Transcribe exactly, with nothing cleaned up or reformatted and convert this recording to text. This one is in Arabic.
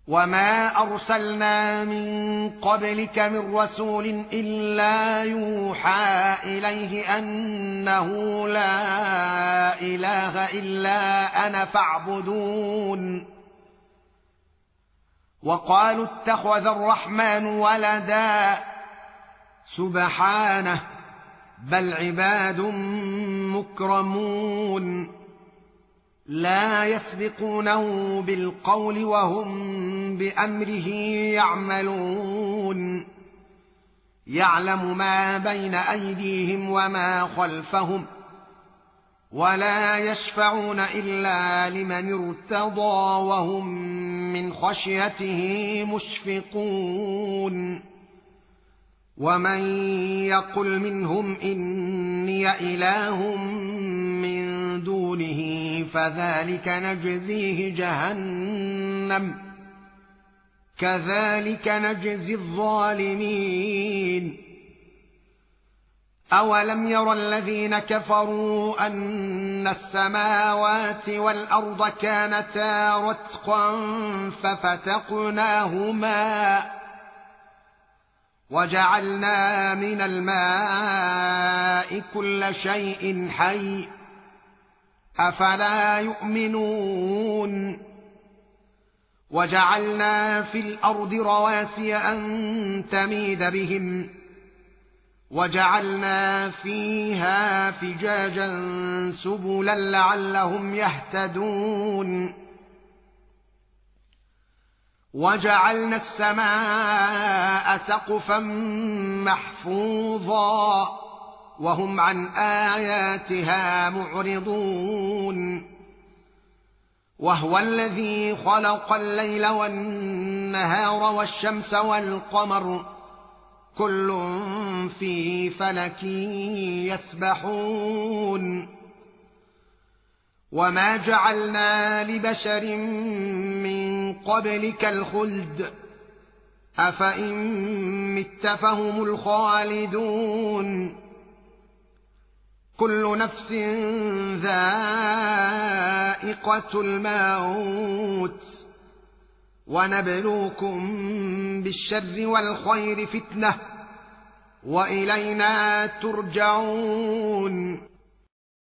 وما أرسلنا من قبلك من رسول إلا يوحى إليه أنه لا إله إلا أنا فاعبدون وقالوا اتخذ الرحمن ولدا سبحانه بل عباد مكرمون لا يسبقونه بالقول وهم بأمره يعملون يعلم ما بين أيديهم وما خلفهم ولا يشفعون إلا لمن ارتضى وهم من خشيته مشفقون ومن يقل منهم إني إله من دونه فذلك نجزيه جهنم كذلك نجزي الظالمين أولم ير الذين كفروا أن السماوات والأرض كانتا رتقا ففتقناهما وجعلنا من الماء كل شيء حي أفلا يؤمنون وجعلنا في الأرض رواسي أن تميد بهم وجعلنا فيها فجاجا سبلا لعلهم يهتدون وجعلنا السماء سقفا محفوظا وهم عن آياتها معرضون وهو الذي خلق الليل والنهار والشمس والقمر كل في فلك يسبحون وما جعلنا لبشر من قبلك الخلد أفإن مت فهم الخالدون كل نفس ذائقة الموت ونبلوكم بالشر والخير فتنة وإلينا ترجعون